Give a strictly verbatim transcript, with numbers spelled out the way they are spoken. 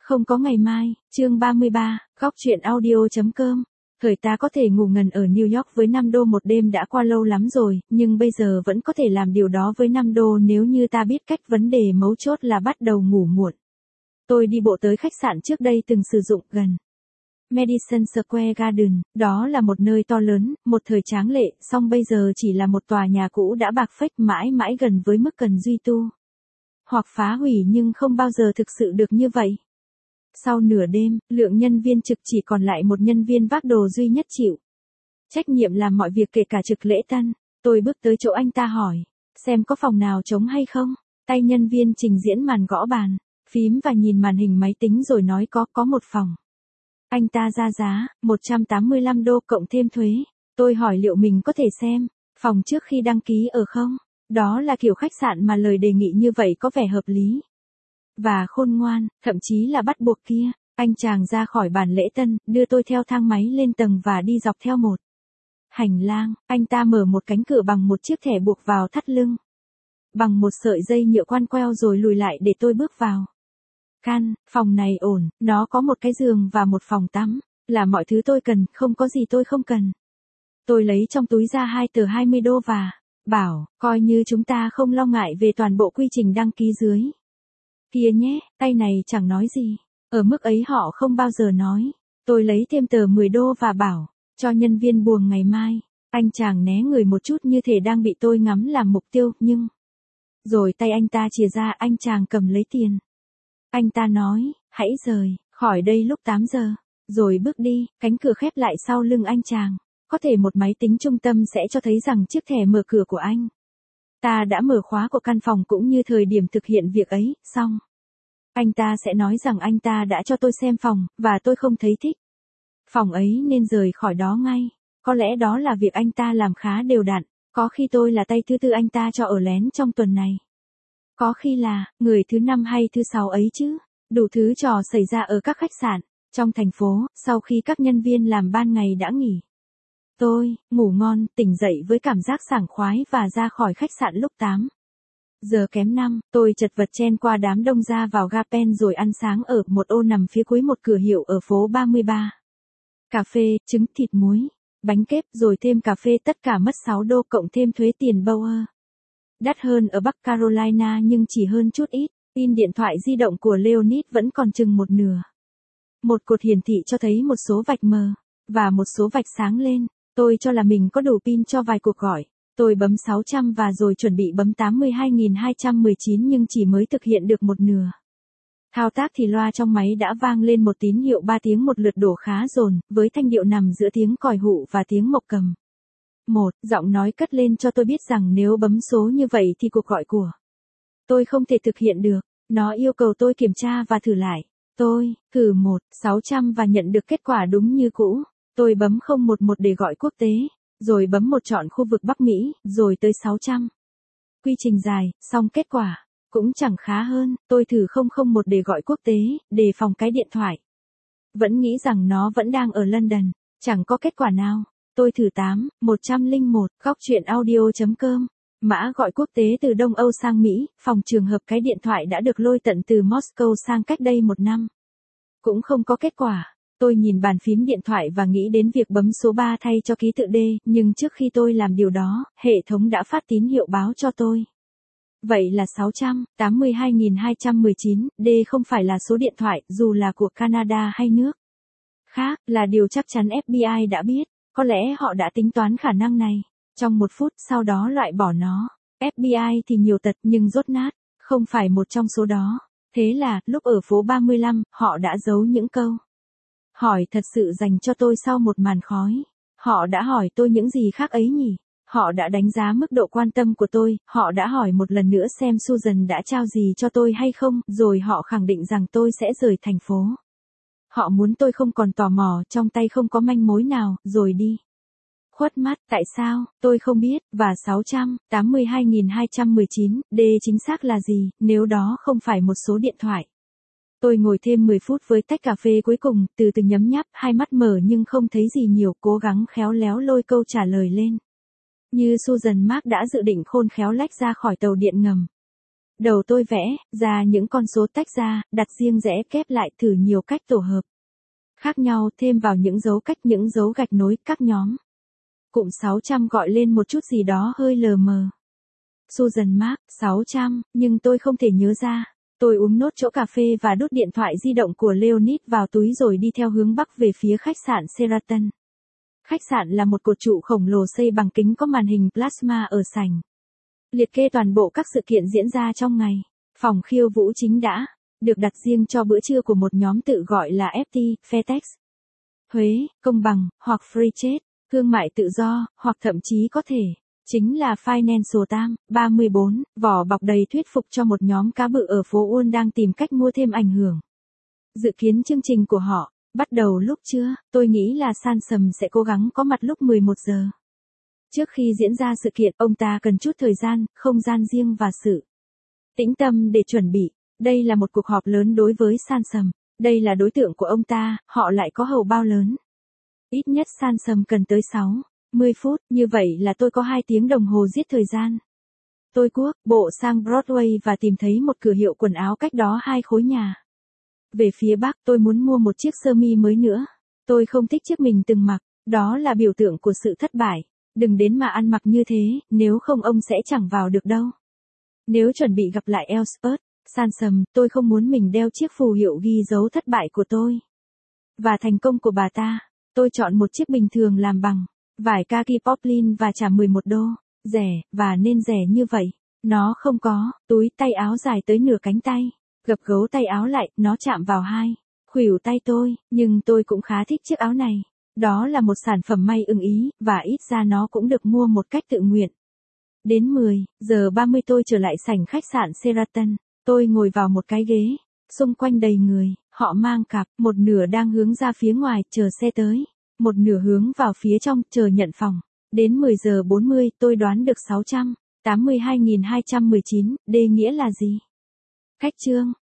Không có ngày mai, chương ba mươi ba, góc truyện audio.com. Thời ta có thể ngủ ngần ở New York với năm đô một đêm đã qua lâu lắm rồi, nhưng bây giờ vẫn có thể làm điều đó với năm đô nếu như ta biết cách. Vấn đề mấu chốt là bắt đầu ngủ muộn. Tôi đi bộ tới khách sạn trước đây từng sử dụng gần Madison Square Garden, đó là một nơi to lớn, một thời tráng lệ, song bây giờ chỉ là một tòa nhà cũ đã bạc phách mãi mãi gần với mức cần duy tu hoặc phá hủy, nhưng không bao giờ thực sự được như vậy. Sau nửa đêm, lượng nhân viên trực chỉ còn lại một nhân viên vác đồ duy nhất chịu trách nhiệm làm mọi việc kể cả trực lễ tân. Tôi bước tới chỗ anh ta hỏi, xem có phòng nào trống hay không. Tay nhân viên trình diễn màn gõ bàn, phím và nhìn màn hình máy tính rồi nói có, có một phòng. Anh ta ra giá, một trăm tám mươi lăm đô cộng thêm thuế. Tôi hỏi liệu mình có thể xem phòng trước khi đăng ký ở không? Đó là kiểu khách sạn mà lời đề nghị như vậy có vẻ hợp lý và khôn ngoan, thậm chí là bắt buộc kia. Anh chàng ra khỏi bàn lễ tân, đưa tôi theo thang máy lên tầng và đi dọc theo một hành lang. Anh ta mở một cánh cửa bằng một chiếc thẻ buộc vào thắt lưng bằng một sợi dây nhựa quan queo rồi lùi lại để tôi bước vào. Căn phòng này ổn, nó có một cái giường và một phòng tắm, là mọi thứ tôi cần, không có gì tôi không cần. Tôi lấy trong túi ra hai tờ hai mươi đô và bảo, coi như chúng ta không lo ngại về toàn bộ quy trình đăng ký dưới kia nhé. Tay này chẳng nói gì, ở mức ấy họ không bao giờ nói. Tôi lấy thêm tờ mười đô và bảo, cho nhân viên buồng ngày mai. Anh chàng né người một chút như thể đang bị tôi ngắm làm mục tiêu, nhưng rồi tay anh ta chìa ra, anh chàng cầm lấy tiền. Anh ta nói, hãy rời khỏi đây lúc tám giờ, rồi bước đi. Cánh cửa khép lại sau lưng anh chàng. Có thể một máy tính trung tâm sẽ cho thấy rằng chiếc thẻ mở cửa của anh ta đã mở khóa của căn phòng cũng như thời điểm thực hiện việc ấy, xong anh ta sẽ nói rằng anh ta đã cho tôi xem phòng, và tôi không thấy thích phòng ấy nên rời khỏi đó ngay. Có lẽ đó là việc anh ta làm khá đều đặn. Có khi tôi là tay thứ tư anh ta cho ở lén trong tuần này. Có khi là người thứ năm hay thứ sáu ấy chứ. Đủ thứ trò xảy ra ở các khách sạn trong thành phố, sau khi các nhân viên làm ban ngày đã nghỉ. Tôi ngủ ngon, tỉnh dậy với cảm giác sảng khoái và ra khỏi khách sạn lúc tám giờ kém năm. Tôi chật vật chen qua đám đông ra vào ga Penn rồi ăn sáng ở một ô nằm phía cuối một cửa hiệu ở phố ba mươi ba. Cà phê, trứng thịt muối, bánh kếp rồi thêm cà phê, tất cả mất sáu đô cộng thêm thuế tiền Bauer. Đắt hơn ở Bắc Carolina nhưng chỉ hơn chút ít. Pin điện thoại di động của Leonid vẫn còn chừng một nửa. Một cột hiển thị cho thấy một số vạch mờ và một số vạch sáng lên. Tôi cho là mình có đủ pin cho vài cuộc gọi. Tôi bấm sáu trăm và rồi chuẩn bị bấm tám mươi hai nghìn hai trăm mười chín nhưng chỉ mới thực hiện được một nửa thao tác thì loa trong máy đã vang lên một tín hiệu ba tiếng một lượt đổ khá dồn, với thanh điệu nằm giữa tiếng còi hụ và tiếng mộc cầm. Một giọng nói cất lên cho tôi biết rằng nếu bấm số như vậy thì cuộc gọi của tôi không thể thực hiện được. Nó yêu cầu tôi kiểm tra và thử lại. Tôi thử một sáu trăm và nhận được kết quả đúng như cũ. Tôi bấm không một một để gọi quốc tế, rồi bấm một chọn khu vực Bắc Mỹ, rồi tới sáu trăm. Quy trình dài, xong kết quả cũng chẳng khá hơn. Tôi thử không không một để gọi quốc tế, đề phòng cái điện thoại vẫn nghĩ rằng nó vẫn đang ở London, chẳng có kết quả nào. Tôi thử tám một không một, góc truyện audio.com. Mã gọi quốc tế từ Đông Âu sang Mỹ, phòng trường hợp cái điện thoại đã được lôi tận từ Moscow sang cách đây một năm. Cũng không có kết quả. Tôi nhìn bàn phím điện thoại và nghĩ đến việc bấm số ba thay cho ký tự D, nhưng trước khi tôi làm điều đó, hệ thống đã phát tín hiệu báo cho tôi. Vậy là sáu trăm tám mươi hai nghìn hai trăm mười chín, D không phải là số điện thoại, dù là của Canada hay nước khác, là điều chắc chắn F B I đã biết. Có lẽ họ đã tính toán khả năng này trong một phút, sau đó loại bỏ nó. F B I thì nhiều tật nhưng rốt nát, không phải một trong số đó. Thế là, lúc ở phố ba mươi lăm, họ đã giấu những câu hỏi thật sự dành cho tôi sau một màn khói. Họ đã hỏi tôi những gì khác ấy nhỉ? Họ đã đánh giá mức độ quan tâm của tôi, họ đã hỏi một lần nữa xem Susan đã trao gì cho tôi hay không, rồi họ khẳng định rằng tôi sẽ rời thành phố. Họ muốn tôi không còn tò mò, trong tay không có manh mối nào, rồi đi. Khuất mắt, tại sao, tôi không biết, và sáu trăm tám mươi hai nghìn hai trăm mười chín, D chính xác là gì, nếu đó không phải một số điện thoại. Tôi ngồi thêm mười phút với tách cà phê cuối cùng, từ từ nhấm nháp, hai mắt mở nhưng không thấy gì nhiều, cố gắng khéo léo lôi câu trả lời lên. Như Susan Mark đã dự định khôn khéo lách ra khỏi tàu điện ngầm. Đầu tôi vẽ ra những con số tách ra, đặt riêng rẽ kép lại thử nhiều cách tổ hợp khác nhau, thêm vào những dấu cách, những dấu gạch nối các nhóm. Cụm sáu trăm gọi lên một chút gì đó hơi lờ mờ. Susan Mark, sáu trăm, nhưng tôi không thể nhớ ra. Tôi uống nốt chỗ cà phê và đút điện thoại di động của Leonid vào túi rồi đi theo hướng bắc về phía khách sạn Sheraton. Khách sạn là một cột trụ khổng lồ xây bằng kính có màn hình plasma ở sảnh. Liệt kê toàn bộ các sự kiện diễn ra trong ngày. Phòng khiêu vũ chính đã được đặt riêng cho bữa trưa của một nhóm tự gọi là ép tê, FedEx. Thuế, công bằng, hoặc free trade, thương mại tự do, hoặc thậm chí có thể chính là Financial Times, ba mươi bốn, vỏ bọc đầy thuyết phục cho một nhóm cá bự ở phố Wall đang tìm cách mua thêm ảnh hưởng. Dự kiến chương trình của họ bắt đầu lúc trưa, tôi nghĩ là Sansom sẽ cố gắng có mặt lúc mười một giờ. Trước khi diễn ra sự kiện, ông ta cần chút thời gian, không gian riêng và sự tĩnh tâm để chuẩn bị. Đây là một cuộc họp lớn đối với Sansom. Đây là đối tượng của ông ta, họ lại có hầu bao lớn. Ít nhất Sansom cần tới sáu mươi phút, như vậy là tôi có hai tiếng đồng hồ giết thời gian. Tôi cuốc bộ sang Broadway và tìm thấy một cửa hiệu quần áo cách đó hai khối nhà. Về phía bắc, tôi muốn mua một chiếc sơ mi mới nữa. Tôi không thích chiếc mình từng mặc, đó là biểu tượng của sự thất bại. Đừng đến mà ăn mặc như thế, nếu không ông sẽ chẳng vào được đâu. Nếu chuẩn bị gặp lại Elspeth, Sansom, tôi không muốn mình đeo chiếc phù hiệu ghi dấu thất bại của tôi và thành công của bà ta. Tôi chọn một chiếc bình thường làm bằng vải kaki poplin và trả mười một đô. Rẻ, và nên rẻ như vậy. Nó không có túi tay áo dài tới nửa cánh tay. Gập gấu tay áo lại, nó chạm vào hai khuỷu tay tôi, nhưng tôi cũng khá thích chiếc áo này. Đó là một sản phẩm may ưng ý, và ít ra nó cũng được mua một cách tự nguyện. Đến mười giờ ba mươi tôi trở lại sảnh khách sạn Sheraton. Tôi ngồi vào một cái ghế. Xung quanh đầy người, họ mang cặp, một nửa đang hướng ra phía ngoài, chờ xe tới. Một nửa hướng vào phía trong, chờ nhận phòng. Đến mười giờ bốn mươi, tôi đoán được sáu trăm tám mươi hai nghìn hai trăm mười chín, D nghĩa là gì? Cách chương